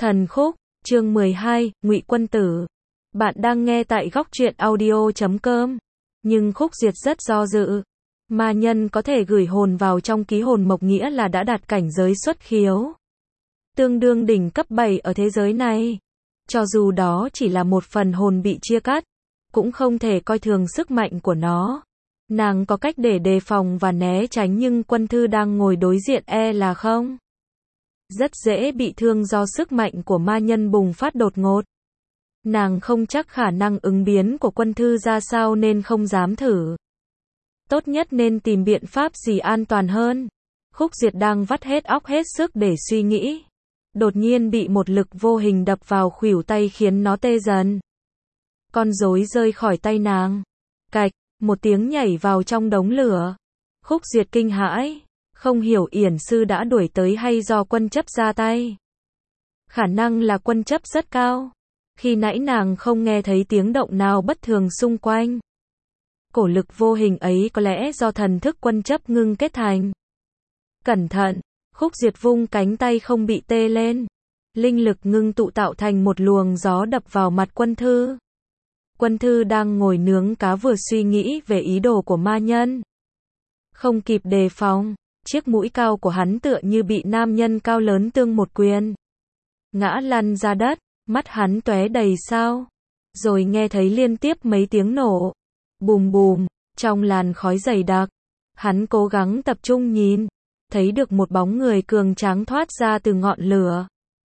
Thần khúc, chương 12, Ngụy Quân Tử. Bạn đang nghe tại góc truyện audio.com. Nhưng Khúc Duyệt rất do dự. Ma nhân có thể gửi hồn vào trong ký hồn mộc nghĩa là đã đạt cảnh giới xuất khiếu. Tương đương đỉnh cấp 7 ở thế giới này. Cho dù đó chỉ là một phần hồn bị chia cắt, cũng không thể coi thường sức mạnh của nó. Nàng có cách để đề phòng và né tránh nhưng Quân Thư đang ngồi đối diện là không. Rất dễ bị thương do sức mạnh của ma nhân bùng phát đột ngột. Nàng không chắc khả năng ứng biến của Quân Thư ra sao nên không dám thử. Tốt nhất nên tìm biện pháp gì an toàn hơn. Khúc Duyệt đang vắt hết óc hết sức để suy nghĩ. Đột nhiên bị một lực vô hình đập vào khuỷu tay khiến nó tê dần. Con rối rơi khỏi tay nàng. Cạch, một tiếng nhảy vào trong đống lửa. Khúc Duyệt kinh hãi. Không hiểu yển sư đã đuổi tới hay do Quân Chấp ra tay. Khả năng là Quân Chấp rất cao. Khi nãy nàng không nghe thấy tiếng động nào bất thường xung quanh. Cổ lực vô hình ấy có lẽ do thần thức Quân Chấp ngưng kết thành. Cẩn thận, Khúc Duyệt vung cánh tay không bị tê lên. Linh lực ngưng tụ tạo thành một luồng gió đập vào mặt Quân Thư. Quân Thư đang ngồi nướng cá vừa suy nghĩ về ý đồ của ma nhân. Không kịp đề phòng. Chiếc mũi cao của hắn tựa như bị nam nhân cao lớn tương một quyền. Ngã lăn ra đất, mắt hắn tóe đầy sao. Rồi nghe thấy liên tiếp mấy tiếng nổ. Bùm bùm, trong làn khói dày đặc. Hắn cố gắng tập trung nhìn. Thấy được một bóng người cường tráng thoát ra từ ngọn lửa.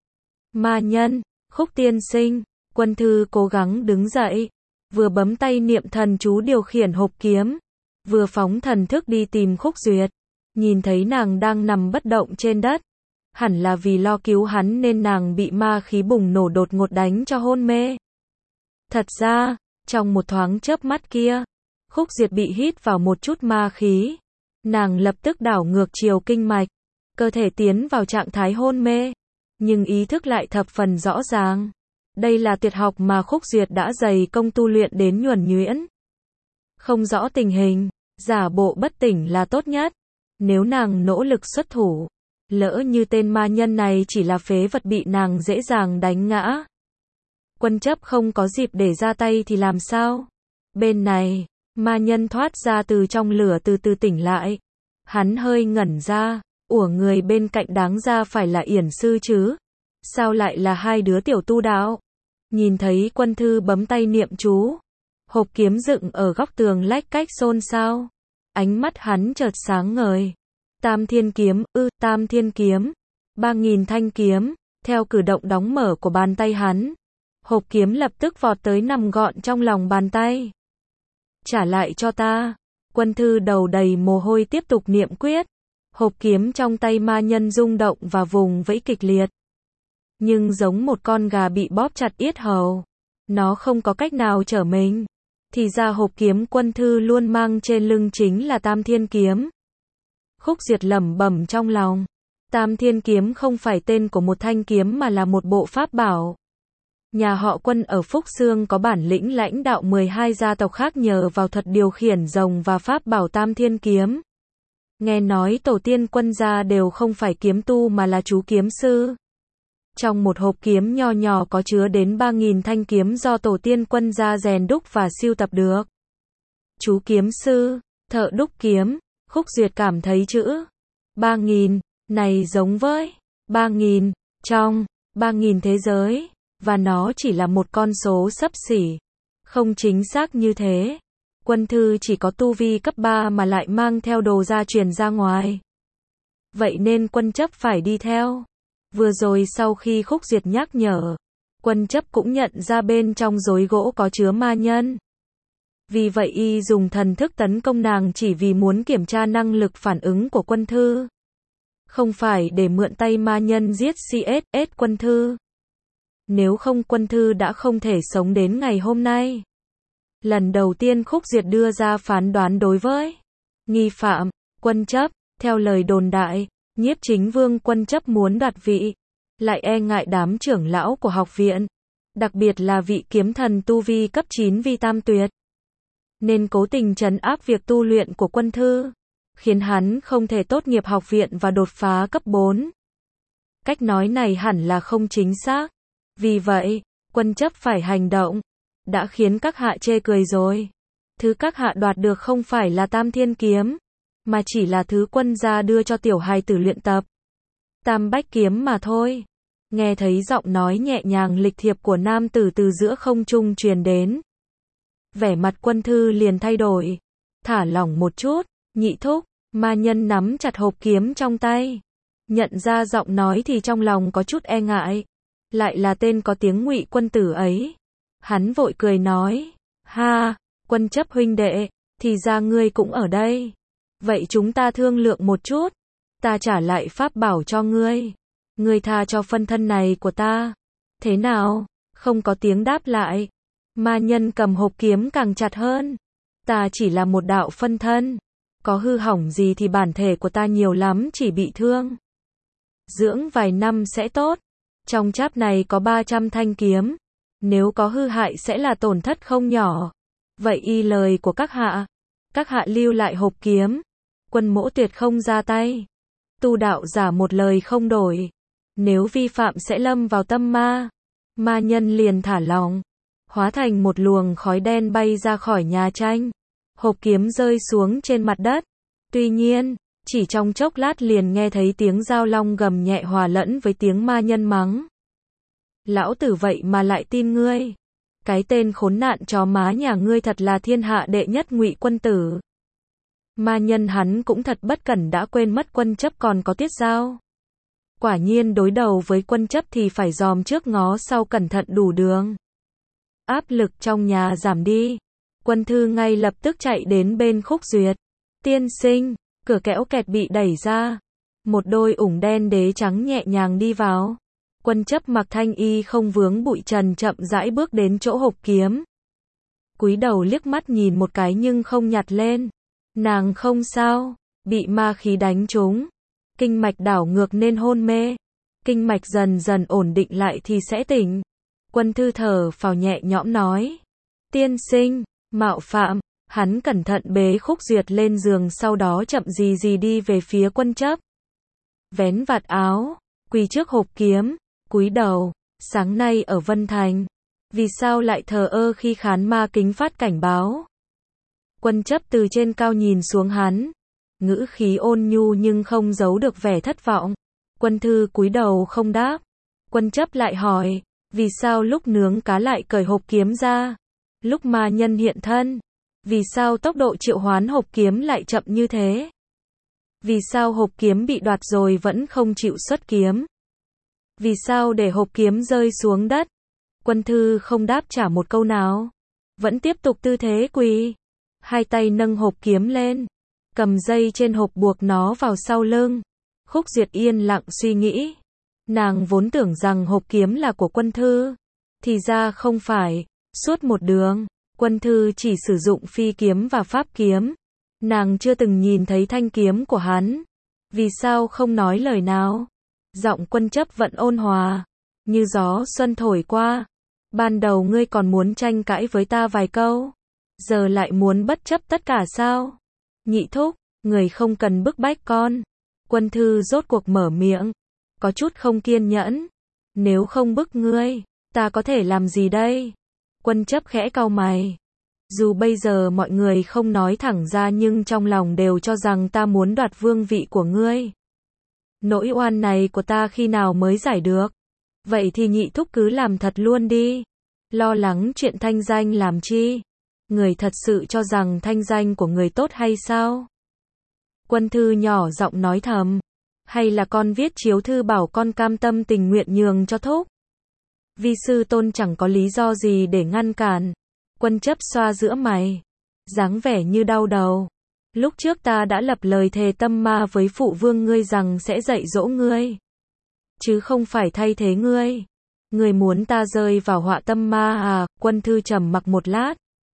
Ma nhân, Khúc tiên sinh, Quân Thư cố gắng đứng dậy. Vừa bấm tay niệm thần chú điều khiển hộp kiếm. Vừa phóng thần thức đi tìm Khúc Duyệt. Nhìn thấy nàng đang nằm bất động trên đất. Hẳn là vì lo cứu hắn nên nàng bị ma khí bùng nổ đột ngột đánh cho hôn mê. Thật ra, trong một thoáng chớp mắt kia, Khúc Duyệt bị hít vào một chút ma khí. Nàng lập tức đảo ngược chiều kinh mạch. Cơ thể tiến vào trạng thái hôn mê. Nhưng ý thức lại thập phần rõ ràng. Đây là tuyệt học mà Khúc Duyệt đã dày công tu luyện đến nhuần nhuyễn. Không rõ tình hình, giả bộ bất tỉnh là tốt nhất. Nếu nàng nỗ lực xuất thủ, lỡ như tên ma nhân này chỉ là phế vật bị nàng dễ dàng đánh ngã. Quân Chấp không có dịp để ra tay thì làm sao? Bên này, ma nhân thoát ra từ trong lửa từ từ tỉnh lại. Hắn hơi ngẩn ra, ủa người bên cạnh đáng ra phải là yển sư chứ? Sao lại là hai đứa tiểu tu đạo? Nhìn thấy Quân Thư bấm tay niệm chú. Hộp kiếm dựng ở góc tường lách cách xôn xao. Ánh mắt hắn chợt sáng ngời. Tam thiên kiếm, Tam thiên kiếm. 3000 thanh kiếm. Theo cử động đóng mở của bàn tay hắn. Hộp kiếm lập tức vọt tới nằm gọn trong lòng bàn tay. Trả lại cho ta. Quân Thư đầu đầy mồ hôi tiếp tục niệm quyết. Hộp kiếm trong tay ma nhân rung động và vùng vẫy kịch liệt. Nhưng giống một con gà bị bóp chặt yết hầu. Nó không có cách nào trở mình. Thì ra hộp kiếm Quân Thư luôn mang trên lưng chính là Tam Thiên Kiếm. Khúc Duyệt lẩm bẩm trong lòng. Tam Thiên Kiếm không phải tên của một thanh kiếm mà là một bộ pháp bảo. Nhà họ Quân ở Phúc Xương có bản lĩnh lãnh đạo 12 gia tộc khác nhờ vào thuật điều khiển rồng và pháp bảo Tam Thiên Kiếm. Nghe nói tổ tiên Quân gia đều không phải kiếm tu mà là chú kiếm sư. Trong một hộp kiếm nho nhỏ có chứa đến 3000 thanh kiếm do tổ tiên Quân gia rèn đúc và sưu tập được. Chú kiếm sư, thợ đúc kiếm, Khúc Duyệt cảm thấy chữ 3000 này giống với 3000 trong 3000 thế giới, và nó chỉ là một con số xấp xỉ. Không chính xác như thế. Quân Thư chỉ có tu vi cấp 3 mà lại mang theo đồ gia truyền ra ngoài. Vậy nên Quân Chấp phải đi theo. Vừa rồi sau khi Khúc Duyệt nhắc nhở, Quân Chấp cũng nhận ra bên trong rối gỗ có chứa ma nhân. Vì vậy y dùng thần thức tấn công nàng chỉ vì muốn kiểm tra năng lực phản ứng của Quân Thư. Không phải để mượn tay ma nhân giết CSS Quân Thư. Nếu không Quân Thư đã không thể sống đến ngày hôm nay. Lần đầu tiên Khúc Duyệt đưa ra phán đoán đối với nghi phạm, Quân Chấp, theo lời đồn đại. Nhiếp Chính Vương Quân Chấp muốn đoạt vị, lại e ngại đám trưởng lão của học viện, đặc biệt là vị kiếm thần tu vi cấp 9 Vi Tam Tuyệt. Nên cố tình trấn áp việc tu luyện của Quân Thư, khiến hắn không thể tốt nghiệp học viện và đột phá cấp 4. Cách nói này hẳn là không chính xác. Vì vậy, Quân Chấp phải hành động. Đã khiến các hạ chê cười rồi. Thứ các hạ đoạt được không phải là Tam Thiên Kiếm, mà chỉ là thứ quân gia đưa cho tiểu hài tử luyện tập. Tam Bách Kiếm mà thôi. Nghe thấy giọng nói nhẹ nhàng lịch thiệp của nam tử từ giữa không trung truyền đến. Vẻ mặt Quân Thư liền thay đổi. Thả lỏng một chút, Nhị thúc. Ma nhân nắm chặt hộp kiếm trong tay. Nhận ra giọng nói thì trong lòng có chút e ngại. Lại là tên có tiếng Ngụy Quân Tử ấy. Hắn vội cười nói. Ha, Quân Chấp huynh đệ, thì ra ngươi cũng ở đây. Vậy chúng ta thương lượng một chút. Ta trả lại pháp bảo cho ngươi. Ngươi tha cho phân thân này của ta. Thế nào? Không có tiếng đáp lại. Ma nhân cầm hộp kiếm càng chặt hơn. Ta chỉ là một đạo phân thân. Có hư hỏng gì thì bản thể của ta nhiều lắm chỉ bị thương. Dưỡng vài năm sẽ tốt. Trong cháp này có 300 thanh kiếm. Nếu có hư hại sẽ là tổn thất không nhỏ. Vậy y lời của các hạ. Các hạ lưu lại hộp kiếm. Quân Mỗ tuyệt không ra tay. Tu đạo giả một lời không đổi. Nếu vi phạm sẽ lâm vào tâm ma. Ma nhân liền thả lỏng. Hóa thành một luồng khói đen bay ra khỏi nhà tranh. Hộp kiếm rơi xuống trên mặt đất. Tuy nhiên, chỉ trong chốc lát liền nghe thấy tiếng dao long gầm nhẹ hòa lẫn với tiếng ma nhân mắng. Lão tử vậy mà lại tin ngươi. Cái tên khốn nạn chó má nhà ngươi thật là thiên hạ đệ nhất Ngụy Quân Tử. Ma nhân hắn cũng thật bất cẩn đã quên mất Quân Chấp còn có tiết giao. Quả nhiên đối đầu với Quân Chấp thì phải dòm trước ngó sau cẩn thận đủ đường. Áp lực trong nhà giảm đi. Quân Thư ngay lập tức chạy đến bên Khúc Duyệt. Tiên sinh, cửa kẽo kẹt bị đẩy ra. Một đôi ủng đen đế trắng nhẹ nhàng đi vào. Quân Chấp mặc thanh y không vướng bụi trần chậm rãi bước đến chỗ hộp kiếm. Cúi đầu liếc mắt nhìn một cái nhưng không nhặt lên. Nàng không sao, bị ma khí đánh trúng. Kinh mạch đảo ngược nên hôn mê. Kinh mạch dần dần ổn định lại thì sẽ tỉnh. Quân Thư thở phào nhẹ nhõm nói. Tiên sinh, mạo phạm. Hắn cẩn thận bế Khúc Duyệt lên giường sau đó chậm gì gì đi về phía Quân Chấp. Vén vạt áo, quỳ trước hộp kiếm, cúi đầu. Sáng nay ở Vân Thành, vì sao lại thờ ơ khi khán ma kính phát cảnh báo? Quân Chấp từ trên cao nhìn xuống hắn. Ngữ khí ôn nhu nhưng không giấu được vẻ thất vọng. Quân Thư cúi đầu không đáp. Quân Chấp lại hỏi. Vì sao lúc nướng cá lại cởi hộp kiếm ra? Lúc ma nhân hiện thân, vì sao tốc độ triệu hoán hộp kiếm lại chậm như thế? Vì sao hộp kiếm bị đoạt rồi vẫn không chịu xuất kiếm? Vì sao để hộp kiếm rơi xuống đất? Quân Thư không đáp trả một câu nào. Vẫn tiếp tục tư thế quỳ. Hai tay nâng hộp kiếm lên. Cầm dây trên hộp buộc nó vào sau lưng. Khúc Duyệt yên lặng suy nghĩ. Nàng vốn tưởng rằng hộp kiếm là của Quân Thư. Thì ra không phải. Suốt một đường, Quân Thư chỉ sử dụng phi kiếm và pháp kiếm. Nàng chưa từng nhìn thấy thanh kiếm của hắn. Vì sao không nói lời nào? Giọng Quân Chấp vẫn ôn hòa. Như gió xuân thổi qua. Ban đầu ngươi còn muốn tranh cãi với ta vài câu. Giờ lại muốn bất chấp tất cả sao? Nhị thúc, người không cần bức bách con. Quân Thư rốt cuộc mở miệng. Có chút không kiên nhẫn. Nếu không bức ngươi, ta có thể làm gì đây? Quân Chấp khẽ cau mày. Dù bây giờ mọi người không nói thẳng ra nhưng trong lòng đều cho rằng ta muốn đoạt vương vị của ngươi. Nỗi oan này của ta khi nào mới giải được? Vậy thì nhị thúc cứ làm thật luôn đi. Lo lắng chuyện thanh danh làm chi? Người thật sự cho rằng thanh danh của người tốt hay sao? Quân Thư nhỏ giọng nói thầm. Hay là con viết chiếu thư bảo con cam tâm tình nguyện nhường cho thúc? Vi sư tôn chẳng có lý do gì để ngăn cản. Quân Chấp xoa giữa mày. Dáng vẻ như đau đầu. Lúc trước ta đã lập lời thề tâm ma với phụ vương ngươi rằng sẽ dạy dỗ ngươi. Chứ không phải thay thế ngươi. Ngươi muốn ta rơi vào họa tâm ma à? Quân Thư trầm mặc một lát.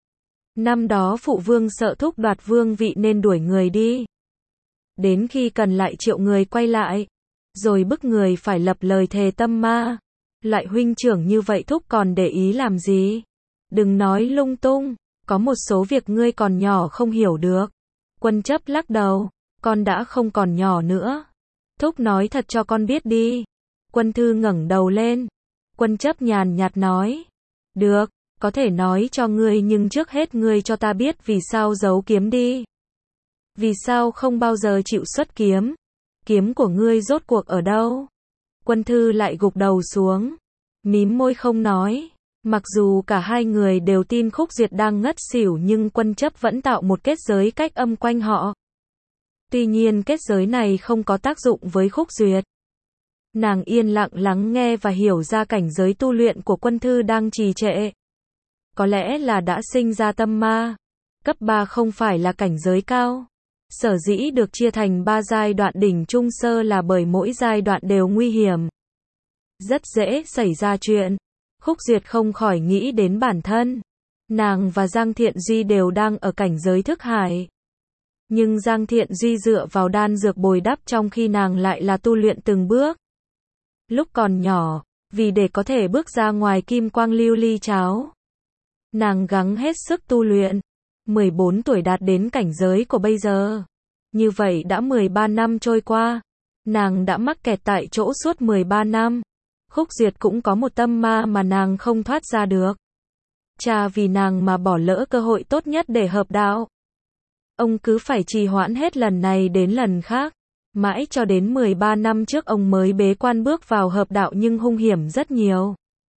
Năm đó phụ vương sợ thúc đoạt vương vị nên đuổi người đi. Đến khi cần lại triệu người quay lại. Rồi bức người phải lập lời thề tâm ma. Loại huynh trưởng như vậy thúc còn để ý làm gì? Đừng nói lung tung, có một số việc ngươi còn nhỏ không hiểu được. Quân Chấp lắc đầu, con đã không còn nhỏ nữa. Thúc nói thật cho con biết đi. Quân thư ngẩng đầu lên. Quân chấp nhàn nhạt nói. Được, có thể nói cho ngươi nhưng trước hết ngươi cho ta biết vì sao giấu kiếm đi. Vì sao không bao giờ chịu xuất kiếm? Kiếm của ngươi rốt cuộc ở đâu? Quân thư lại gục đầu xuống. Mím môi không nói. Mặc dù cả hai người đều tin Khúc Duyệt đang ngất xỉu nhưng quân chấp vẫn tạo một kết giới cách âm quanh họ. Tuy nhiên kết giới này không có tác dụng với Khúc Duyệt. Nàng yên lặng lắng nghe và hiểu ra cảnh giới tu luyện của quân thư đang trì trệ. Có lẽ là đã sinh ra tâm ma. Cấp 3 không phải là cảnh giới cao. Sở dĩ được chia thành 3 giai đoạn đỉnh trung sơ là bởi mỗi giai đoạn đều nguy hiểm. Rất dễ xảy ra chuyện. Khúc Duyệt không khỏi nghĩ đến bản thân. Nàng và Giang Thiện Duy đều đang ở cảnh giới thức hải. Nhưng Giang Thiện Duy dựa vào đan dược bồi đắp trong khi nàng lại là tu luyện từng bước. Lúc còn nhỏ, vì để có thể bước ra ngoài kim quang lưu ly cháo, nàng gắng hết sức tu luyện. 14 tuổi đạt đến cảnh giới của bây giờ. Như vậy đã 13 năm trôi qua. Nàng đã mắc kẹt tại chỗ suốt 13 năm. Khúc Duyệt cũng có một tâm ma mà nàng không thoát ra được. Cha vì nàng mà bỏ lỡ cơ hội tốt nhất để hợp đạo. Ông cứ phải trì hoãn hết lần này đến lần khác. Mãi cho đến 13 năm trước ông mới bế quan bước vào hợp đạo nhưng hung hiểm rất nhiều.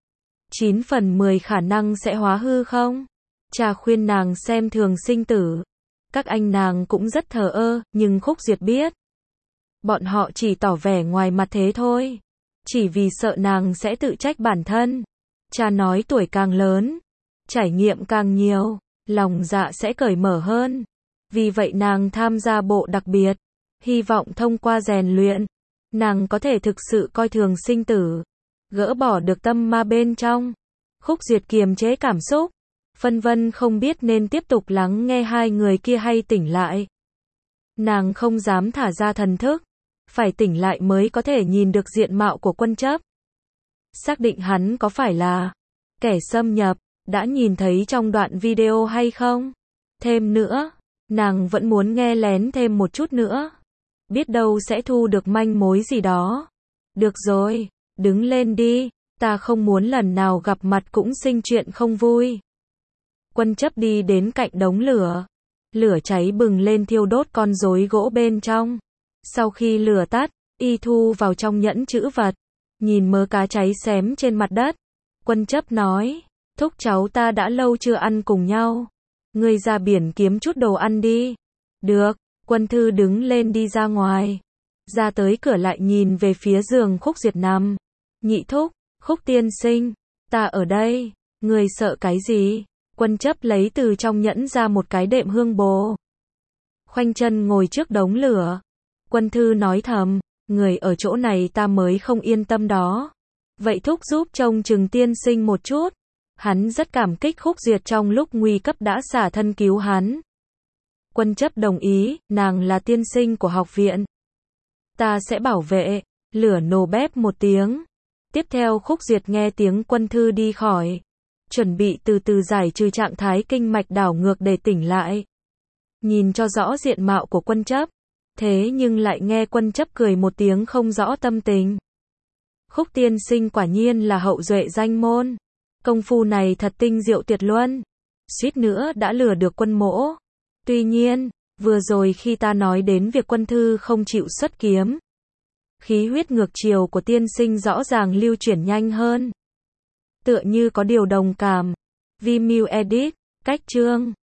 9 phần 10 khả năng sẽ hóa hư không? Cha khuyên nàng xem thường sinh tử. Các anh nàng cũng rất thờ ơ, nhưng Khúc Duyệt biết. Bọn họ chỉ tỏ vẻ ngoài mặt thế thôi. Chỉ vì sợ nàng sẽ tự trách bản thân. Cha nói tuổi càng lớn, trải nghiệm càng nhiều, lòng dạ sẽ cởi mở hơn. Vì vậy nàng tham gia bộ đặc biệt. Hy vọng thông qua rèn luyện, nàng có thể thực sự coi thường sinh tử. Gỡ bỏ được tâm ma bên trong. Khúc Duyệt kiềm chế cảm xúc. Phân vân không biết nên tiếp tục lắng nghe hai người kia hay tỉnh lại. Nàng không dám thả ra thần thức. Phải tỉnh lại mới có thể nhìn được diện mạo của quân chấp. Xác định hắn có phải là kẻ xâm nhập, đã nhìn thấy trong đoạn video hay không? Thêm nữa, nàng vẫn muốn nghe lén thêm một chút nữa. Biết đâu sẽ thu được manh mối gì đó. Được rồi, đứng lên đi, ta không muốn lần nào gặp mặt cũng sinh chuyện không vui. Quân chấp đi đến cạnh đống lửa. Lửa cháy bừng lên thiêu đốt con rối gỗ bên trong. Sau khi lửa tắt, y thu vào trong nhẫn trữ vật. Nhìn mớ cá cháy xém trên mặt đất. Quân chấp nói, thúc cháu ta đã lâu chưa ăn cùng nhau. Ngươi ra biển kiếm chút đồ ăn đi. Được, quân thư đứng lên đi ra ngoài. Ra tới cửa lại nhìn về phía giường Khúc Duyệt nằm. Nhị thúc, Khúc tiên sinh, ta ở đây. Ngươi sợ cái gì? Quân chấp lấy từ trong nhẫn ra một cái đệm hương bồ. Khoanh chân ngồi trước đống lửa. Quân thư nói thầm, người ở chỗ này ta mới không yên tâm đó. Vậy thúc giúp trông chừng tiên sinh một chút. Hắn rất cảm kích Khúc Duyệt trong lúc nguy cấp đã xả thân cứu hắn. Quân chấp đồng ý, nàng là tiên sinh của học viện. Ta sẽ bảo vệ. Lửa nổ bép một tiếng. Tiếp theo Khúc Duyệt nghe tiếng quân thư đi khỏi. Chuẩn bị từ từ giải trừ trạng thái kinh mạch đảo ngược để tỉnh lại. Nhìn cho rõ diện mạo của quân chấp. Thế nhưng lại nghe quân chấp cười một tiếng không rõ tâm tình. Khúc tiên sinh quả nhiên là hậu duệ danh môn. Công phu này thật tinh diệu tuyệt luân. Suýt nữa đã lừa được quân mỗ. Tuy nhiên, vừa rồi khi ta nói đến việc quân thư không chịu xuất kiếm. Khí huyết ngược chiều của tiên sinh rõ ràng lưu chuyển nhanh hơn. Tựa như có điều đồng cảm. Vimeo Edit, cách chương.